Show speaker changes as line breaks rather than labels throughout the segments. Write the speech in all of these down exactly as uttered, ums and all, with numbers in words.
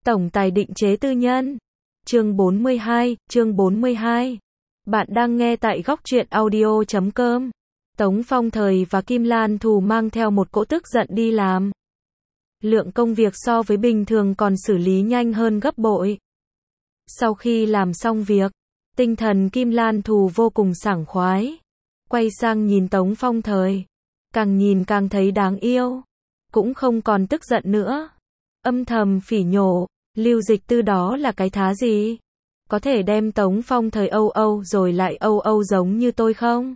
Tổng tài định chế tư nhân. Chương bốn mươi hai, chương bốn mươi hai. Bạn đang nghe tại góc truyện audio chấm com. Tống Phong Thời và Kim Lan Thù mang theo một cỗ tức giận đi làm. Lượng công việc so với bình thường còn xử lý nhanh hơn gấp bội. Sau khi làm xong việc, tinh thần Kim Lan Thù vô cùng sảng khoái. Quay sang nhìn Tống Phong Thời. Càng nhìn càng thấy đáng yêu. Cũng không còn tức giận nữa. Âm thầm phỉ nhổ, Lưu Dịch Tư đó là cái thá gì? Có thể đem Tống Phong Thời âu âu rồi lại âu âu giống như tôi không?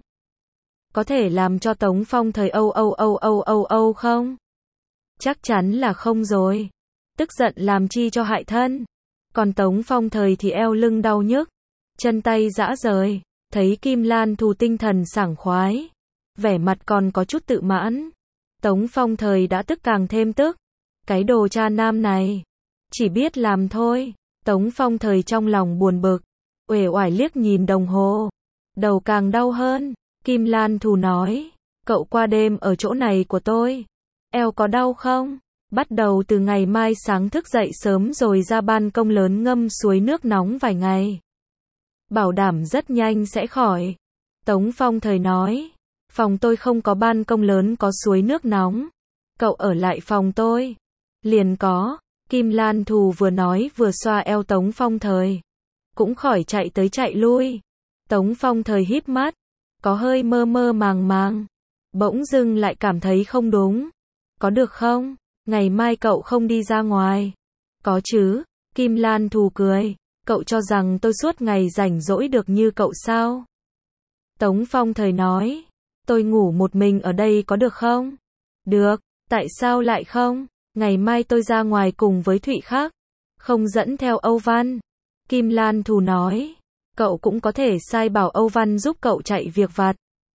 Có thể làm cho Tống Phong Thời âu âu âu âu âu âu không? Chắc chắn là không rồi. Tức giận làm chi cho hại thân. Còn Tống Phong Thời thì eo lưng đau nhức, chân tay rã rời. Thấy Kim Lan Thù tinh thần sảng khoái, vẻ mặt còn có chút tự mãn. Tống Phong Thời đã tức càng thêm tức. Cái đồ cha nam này, chỉ biết làm thôi. Tống Phong Thời trong lòng buồn bực, uể oải liếc nhìn đồng hồ. Đầu càng đau hơn. Kim Lan Thù nói, cậu qua đêm ở chỗ này của tôi. Eo có đau không? Bắt đầu từ ngày mai sáng thức dậy sớm rồi ra ban công lớn ngâm suối nước nóng vài ngày. Bảo đảm rất nhanh sẽ khỏi. Tống Phong Thời nói, phòng tôi không có ban công lớn có suối nước nóng. Cậu ở lại phòng tôi. Liền có. Kim Lan Thù vừa nói vừa xoa eo Tống Phong Thời. Cũng khỏi chạy tới chạy lui. Tống Phong Thời híp mắt, có hơi mơ mơ màng màng. Bỗng dưng lại cảm thấy không đúng. Có được không? Ngày mai cậu không đi ra ngoài. Có chứ. Kim Lan Thù cười. Cậu cho rằng tôi suốt ngày rảnh rỗi được như cậu sao? Tống Phong Thời nói, tôi ngủ một mình ở đây có được không? Được. Tại sao lại không? Ngày mai tôi ra ngoài cùng với Thụy Khắc. Không dẫn theo Âu Văn. Kim Lan Thù nói, cậu cũng có thể sai bảo Âu Văn giúp cậu chạy việc vặt.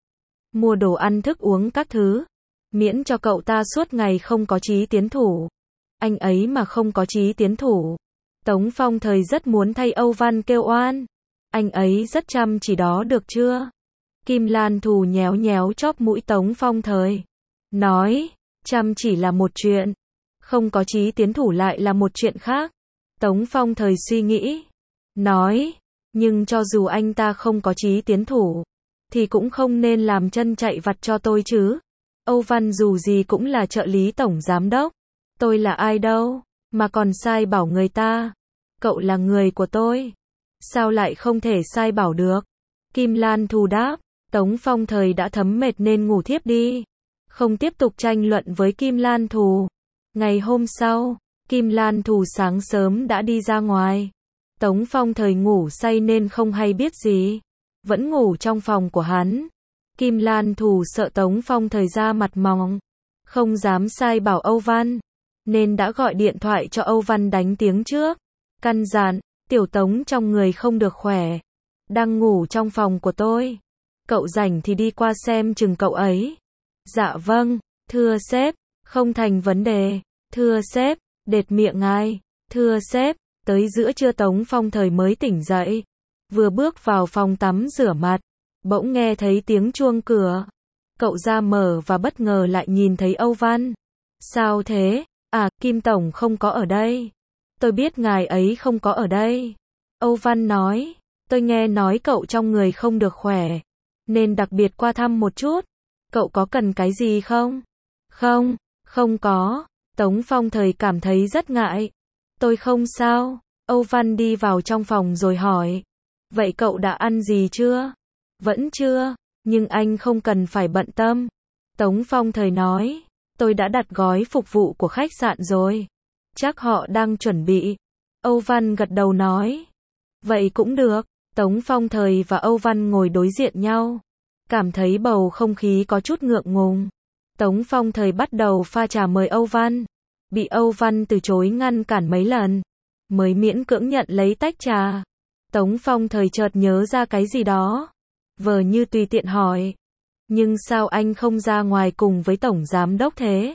Mua đồ ăn thức uống các thứ. Miễn cho cậu ta suốt ngày không có chí tiến thủ. Anh ấy mà không có chí tiến thủ. Tống Phong Thời rất muốn thay Âu Văn kêu oan. Anh ấy rất chăm chỉ đó được chưa? Kim Lan Thù nhéo nhéo chóp mũi Tống Phong Thời. Nói, chăm chỉ là một chuyện. Không có chí tiến thủ lại là một chuyện khác. Tống Phong Thời suy nghĩ. Nói, nhưng cho dù anh ta không có chí tiến thủ, thì cũng không nên làm chân chạy vặt cho tôi chứ. Âu Văn dù gì cũng là trợ lý tổng giám đốc. Tôi là ai đâu, mà còn sai bảo người ta. Cậu là người của tôi. Sao lại không thể sai bảo được? Kim Lan Thù đáp. Tống Phong Thời đã thấm mệt nên ngủ thiếp đi. Không tiếp tục tranh luận với Kim Lan Thù. Ngày hôm sau, Kim Lan Thù sáng sớm đã đi ra ngoài. Tống Phong Thời ngủ say nên không hay biết gì. Vẫn ngủ trong phòng của hắn. Kim Lan Thù sợ Tống Phong Thời ra mặt mỏng, không dám sai bảo Âu Văn, nên đã gọi điện thoại cho Âu Văn đánh tiếng trước. Căn dặn, tiểu Tống trong người không được khỏe. Đang ngủ trong phòng của tôi. Cậu rảnh thì đi qua xem chừng cậu ấy. Dạ vâng, thưa sếp, không thành vấn đề. Thưa sếp, đệt miệng ai. Thưa sếp, tới giữa trưa Tống Phong Thời mới tỉnh dậy. Vừa bước vào phòng tắm rửa mặt, bỗng nghe thấy tiếng chuông cửa. Cậu ra mở và bất ngờ lại nhìn thấy Âu Văn. Sao thế? À, Kim Tổng không có ở đây. Tôi biết ngài ấy không có ở đây. Âu Văn nói, tôi nghe nói cậu trong người không được khỏe, nên đặc biệt qua thăm một chút. Cậu có cần cái gì không? Không, không có. Tống Phong Thời cảm thấy rất ngại. Tôi không sao. Âu Văn đi vào trong phòng rồi hỏi, vậy cậu đã ăn gì chưa? Vẫn chưa, nhưng anh không cần phải bận tâm. Tống Phong Thời nói, tôi đã đặt gói phục vụ của khách sạn rồi. Chắc họ đang chuẩn bị. Âu Văn gật đầu nói, vậy cũng được. Tống Phong Thời và Âu Văn ngồi đối diện nhau. Cảm thấy bầu không khí có chút ngượng ngùng. Tống Phong Thời bắt đầu pha trà mời Âu Văn. Bị Âu Văn từ chối ngăn cản mấy lần, mới miễn cưỡng nhận lấy tách trà. Tống Phong Thời chợt nhớ ra cái gì đó. Vờ như tùy tiện hỏi, nhưng sao anh không ra ngoài cùng với Tổng Giám Đốc thế?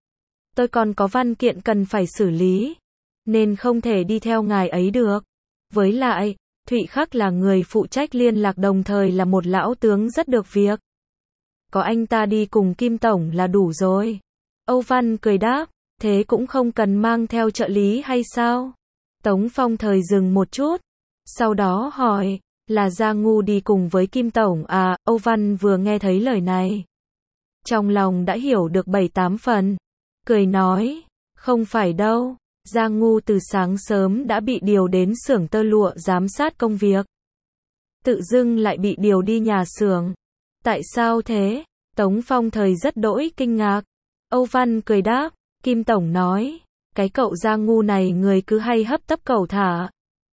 Tôi còn có văn kiện cần phải xử lý, nên không thể đi theo ngài ấy được. Với lại, Thụy Khắc là người phụ trách liên lạc đồng thời là một lão tướng rất được việc. Có anh ta đi cùng Kim Tổng là đủ rồi. Âu Văn cười đáp, thế cũng không cần mang theo trợ lý hay sao? Tống Phong Thời dừng một chút, sau đó hỏi, là Gia Ngu đi cùng với Kim Tổng à? Âu Văn vừa nghe thấy lời này, trong lòng đã hiểu được bảy tám phần, cười nói, không phải đâu, Gia Ngu từ sáng sớm đã bị điều đến xưởng tơ lụa giám sát công việc. Tự dưng lại bị điều đi nhà xưởng. Tại sao thế? Tống Phong Thời rất đỗi kinh ngạc. Âu Văn cười đáp, Kim Tổng nói, cái cậu Gia Ngu này người cứ hay hấp tấp cẩu thả,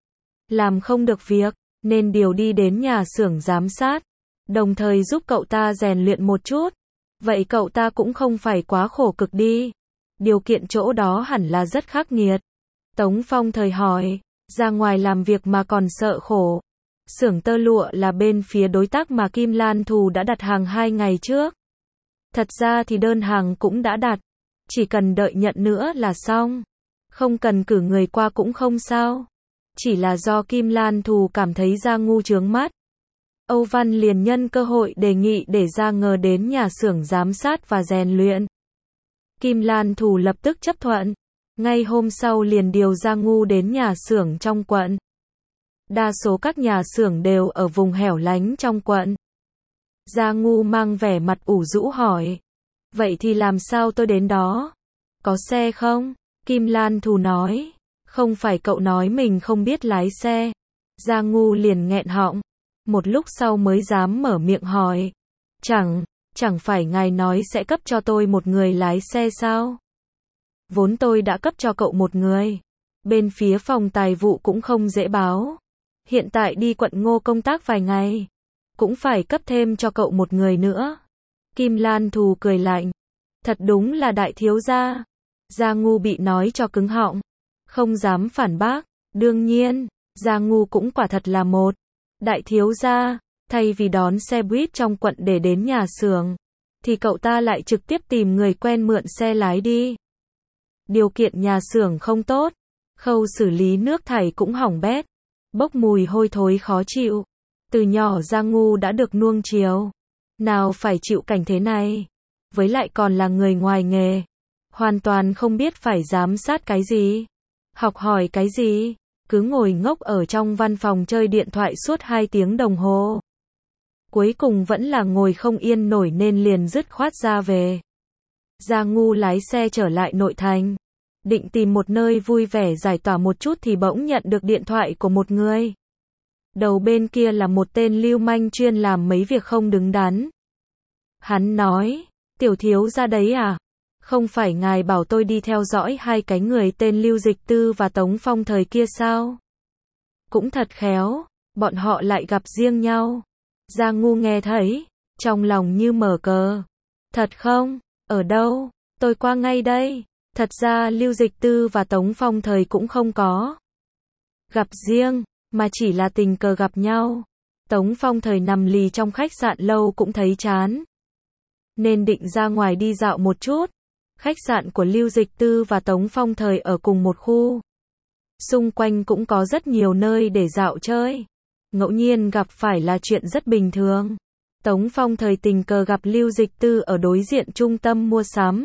làm không được việc, nên điều đi đến nhà xưởng giám sát, đồng thời giúp cậu ta rèn luyện một chút. Vậy cậu ta cũng không phải quá khổ cực đi. Điều kiện chỗ đó hẳn là rất khắc nghiệt. Tống Phong Thời hỏi, ra ngoài làm việc mà còn sợ khổ. Xưởng tơ lụa là bên phía đối tác mà Kim Lan Thù đã đặt hàng hai ngày trước. Thật ra thì đơn hàng cũng đã đặt, chỉ cần đợi nhận nữa là xong. Không cần cử người qua cũng không sao. Chỉ là do Kim Lan Thù cảm thấy Gia Ngu chướng mắt. Âu Văn liền nhân cơ hội đề nghị để Gia Ngờ đến nhà xưởng giám sát và rèn luyện. Kim Lan Thù lập tức chấp thuận. Ngay hôm sau liền điều Gia Ngu đến nhà xưởng trong quận. Đa số các nhà xưởng đều ở vùng hẻo lánh trong quận. Gia Ngu mang vẻ mặt ủ rũ hỏi, vậy thì làm sao tôi đến đó? Có xe không? Kim Lan Thù nói, không phải cậu nói mình không biết lái xe. Gia Ngu liền nghẹn họng, một lúc sau mới dám mở miệng hỏi, chẳng, chẳng phải ngài nói sẽ cấp cho tôi một người lái xe sao? Vốn tôi đã cấp cho cậu một người. Bên phía phòng tài vụ cũng không dễ báo. Hiện tại đi quận Ngô công tác vài ngày, cũng phải cấp thêm cho cậu một người nữa. Kim Lan Thù cười lạnh, thật đúng là đại thiếu gia. Gia Ngu bị nói cho cứng họng, không dám phản bác. Đương nhiên, Gia Ngu cũng quả thật là một đại thiếu gia. Thay vì đón xe buýt trong quận để đến nhà xưởng, thì cậu ta lại trực tiếp tìm người quen mượn xe lái đi. Điều kiện nhà xưởng không tốt, khâu xử lý nước thải cũng hỏng bét, bốc mùi hôi thối khó chịu. Từ nhỏ Gia Ngu đã được nuông chiều, nào phải chịu cảnh thế này. Với lại còn là người ngoài nghề, hoàn toàn không biết phải giám sát cái gì, học hỏi cái gì, cứ ngồi ngốc ở trong văn phòng chơi điện thoại suốt hai tiếng đồng hồ. Cuối cùng vẫn là ngồi không yên nổi nên liền dứt khoát ra về. Gia Ngu lái xe trở lại nội thành, định tìm một nơi vui vẻ giải tỏa một chút thì bỗng nhận được điện thoại của một người. Đầu bên kia là một tên lưu manh chuyên làm mấy việc không đứng đắn. Hắn nói, tiểu thiếu gia đấy à? Không phải ngài bảo tôi đi theo dõi hai cái người tên Lưu Dịch Tư và Tống Phong Thời kia sao? Cũng thật khéo, bọn họ lại gặp riêng nhau. Gia Ngu nghe thấy, trong lòng như mở cờ. Thật không? Ở đâu? Tôi qua ngay đây. Thật ra Lưu Dịch Tư và Tống Phong Thời cũng không có gặp riêng, mà chỉ là tình cờ gặp nhau. Tống Phong Thời nằm lì trong khách sạn lâu cũng thấy chán, nên định ra ngoài đi dạo một chút. Khách sạn của Lưu Dịch Tư và Tống Phong Thời ở cùng một khu. Xung quanh cũng có rất nhiều nơi để dạo chơi. Ngẫu nhiên gặp phải là chuyện rất bình thường. Tống Phong Thời tình cờ gặp Lưu Dịch Tư ở đối diện trung tâm mua sắm.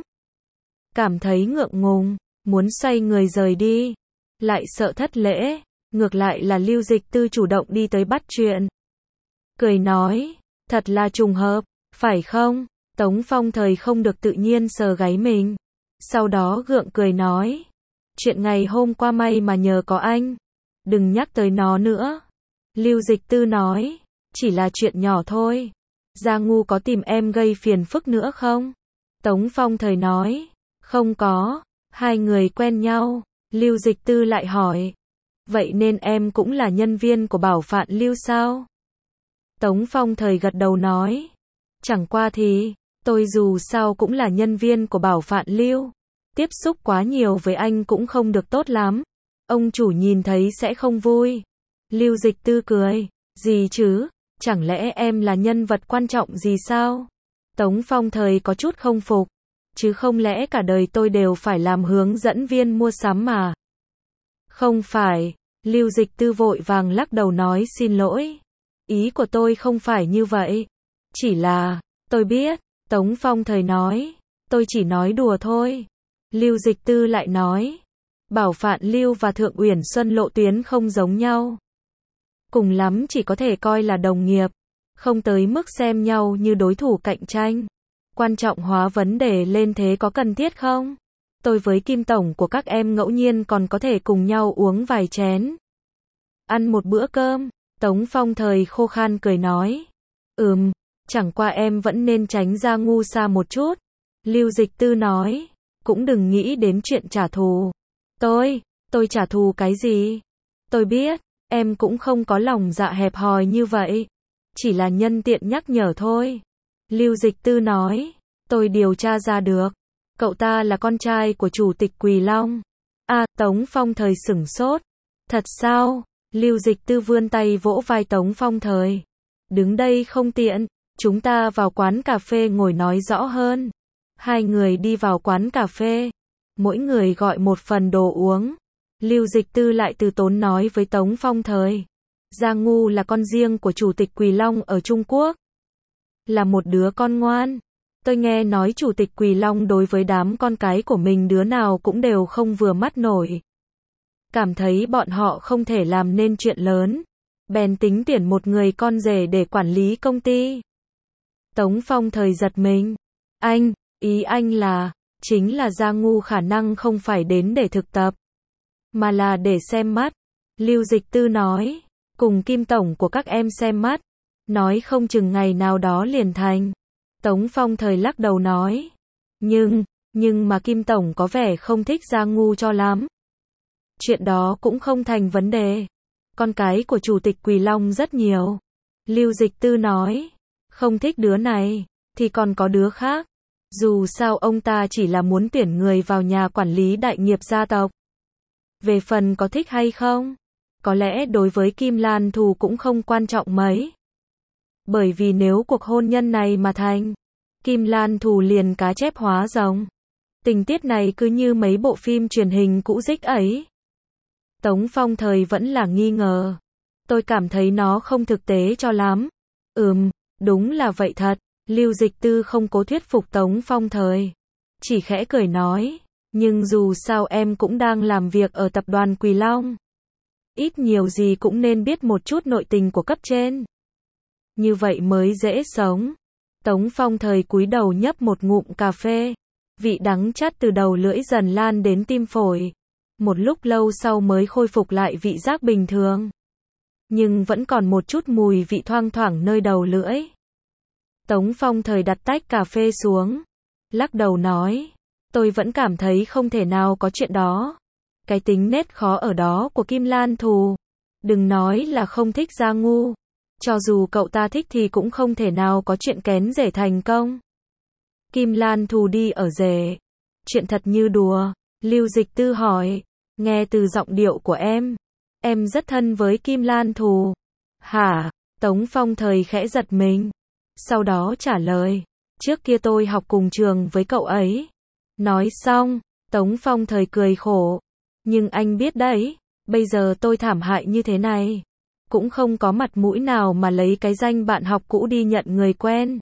Cảm thấy ngượng ngùng, muốn xoay người rời đi, lại sợ thất lễ. Ngược lại là Lưu Dịch Tư chủ động đi tới bắt chuyện. Cười nói, thật là trùng hợp, phải không? Tống Phong Thời không được tự nhiên sờ gáy mình. Sau đó gượng cười nói, chuyện ngày hôm qua may mà nhờ có anh, đừng nhắc tới nó nữa. Lưu Dịch Tư nói, chỉ là chuyện nhỏ thôi. Gia Ngu có tìm em gây phiền phức nữa không? Tống Phong Thời nói, không có, hai người quen nhau. Lưu Dịch Tư lại hỏi, vậy nên em cũng là nhân viên của Bảo Phạn Lưu sao? Tống Phong Thời gật đầu nói, chẳng qua thì, tôi dù sao cũng là nhân viên của Bảo Phạn Lưu. Tiếp xúc quá nhiều với anh cũng không được tốt lắm. Ông chủ nhìn thấy sẽ không vui. Lưu Dịch Tư cười, gì chứ, chẳng lẽ em là nhân vật quan trọng gì sao? Tống Phong Thời có chút không phục, chứ không lẽ cả đời tôi đều phải làm hướng dẫn viên mua sắm mà? Không phải, Lưu Dịch Tư vội vàng lắc đầu nói xin lỗi. Ý của tôi không phải như vậy. Chỉ là, tôi biết. Tống Phong Thời nói, tôi chỉ nói đùa thôi. Lưu Dịch Tư lại nói, Bảo Phạn Lưu và Thượng Uyển Xuân lộ tuyến không giống nhau. Cùng lắm chỉ có thể coi là đồng nghiệp, không tới mức xem nhau như đối thủ cạnh tranh. Quan trọng hóa vấn đề lên thế có cần thiết không? Tôi với Kim Tổng của các em ngẫu nhiên còn có thể cùng nhau uống vài chén. Ăn một bữa cơm, Tống Phong Thời khô khan cười nói. Ừm, chẳng qua em vẫn nên tránh ra ngu xa một chút. Lưu Dịch Tư nói, cũng đừng nghĩ đến chuyện trả thù. Tôi, tôi trả thù cái gì? Tôi biết, em cũng không có lòng dạ hẹp hòi như vậy. Chỉ là nhân tiện nhắc nhở thôi. Lưu Dịch Tư nói, tôi điều tra ra được. Cậu ta là con trai của Chủ tịch Quỳ Long. À, Tống Phong Thời sửng sốt. Thật sao? Lưu Dịch Tư vươn tay vỗ vai Tống Phong Thời. Đứng đây không tiện, chúng ta vào quán cà phê ngồi nói rõ hơn. Hai người đi vào quán cà phê. Mỗi người gọi một phần đồ uống. Lưu Dịch Tư lại từ tốn nói với Tống Phong Thời. Gia Ngu là con riêng của Chủ tịch Quỳ Long ở Trung Quốc. Là một đứa con ngoan. Tôi nghe nói Chủ tịch Quỳ Long đối với đám con cái của mình đứa nào cũng đều không vừa mắt nổi. Cảm thấy bọn họ không thể làm nên chuyện lớn. Bèn tính tuyển một người con rể để quản lý công ty. Tống Phong Thời giật mình. Anh, ý anh là, chính là Gia Ngu khả năng không phải đến để thực tập, mà là để xem mắt. Lưu Dịch Tư nói, cùng Kim Tổng của các em xem mắt. Nói không chừng ngày nào đó liền thành. Tống Phong Thời lắc đầu nói. Nhưng, nhưng mà Kim Tổng có vẻ không thích Gia Ngu cho lắm. Chuyện đó cũng không thành vấn đề. Con cái của Chủ tịch Quỳ Long rất nhiều. Lưu Dịch Tư nói. Không thích đứa này, thì còn có đứa khác. Dù sao ông ta chỉ là muốn tuyển người vào nhà quản lý đại nghiệp gia tộc. Về phần có thích hay không, có lẽ đối với Kim Lan Thù cũng không quan trọng mấy. Bởi vì nếu cuộc hôn nhân này mà thành, Kim Lan Thù liền cá chép hóa rồng. Tình tiết này cứ như mấy bộ phim truyền hình cũ dích ấy. Tống Phong Thời vẫn là nghi ngờ. Tôi cảm thấy nó không thực tế cho lắm. Ừm, đúng là vậy thật. Lưu Dịch Tư không cố thuyết phục Tống Phong Thời. Chỉ khẽ cười nói. Nhưng dù sao em cũng đang làm việc ở tập đoàn Quỳ Long. Ít nhiều gì cũng nên biết một chút nội tình của cấp trên. Như vậy mới dễ sống. Tống Phong Thời cúi đầu nhấp một ngụm cà phê. Vị đắng chát từ đầu lưỡi dần lan đến tim phổi. Một lúc lâu sau mới khôi phục lại vị giác bình thường. Nhưng vẫn còn một chút mùi vị thoang thoảng nơi đầu lưỡi. Tống Phong Thời đặt tách cà phê xuống. Lắc đầu nói. Tôi vẫn cảm thấy không thể nào có chuyện đó. Cái tính nết khó ở đó của Kim Lan Thù. Đừng nói là không thích Gia Ngu. Cho dù cậu ta thích thì cũng không thể nào có chuyện kén rể thành công. Kim Lan Thù đi ở rể. Chuyện thật như đùa. Lưu Dịch Tư hỏi. Nghe từ giọng điệu của em. Em rất thân với Kim Lan Thù. Hả? Tống Phong Thời khẽ giật mình. Sau đó trả lời. Trước kia tôi học cùng trường với cậu ấy. Nói xong, Tống Phong Thời cười khổ. Nhưng anh biết đấy, bây giờ tôi thảm hại như thế này. Cũng không có mặt mũi nào mà lấy cái danh bạn học cũ đi nhận người quen.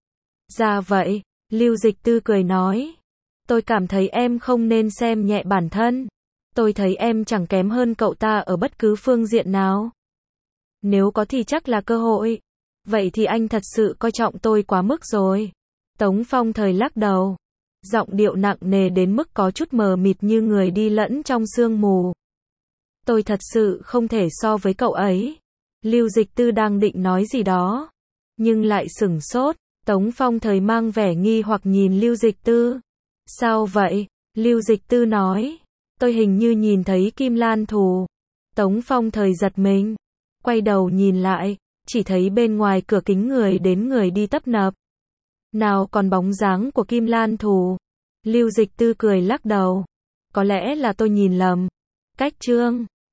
Ra vậy, Lưu Dịch Tư cười nói. Tôi cảm thấy em không nên xem nhẹ bản thân. Tôi thấy em chẳng kém hơn cậu ta ở bất cứ phương diện nào. Nếu có thì chắc là cơ hội. Vậy thì anh thật sự coi trọng tôi quá mức rồi. Tống Phong Thời lắc đầu. Giọng điệu nặng nề đến mức có chút mờ mịt như người đi lẫn trong sương mù. Tôi thật sự không thể so với cậu ấy. Lưu Dịch Tư đang định nói gì đó. Nhưng lại sửng sốt. Tống Phong Thời mang vẻ nghi hoặc nhìn Lưu Dịch Tư. Sao vậy? Lưu Dịch Tư nói. Tôi hình như nhìn thấy Kim Lan Thù. Tống Phong Thời giật mình. Quay đầu nhìn lại. Chỉ thấy bên ngoài cửa kính người đến người đi tấp nập. Nào còn bóng dáng của Kim Lan Thù. Lưu Dịch Tư cười lắc đầu. Có lẽ là tôi nhìn lầm. Cách chương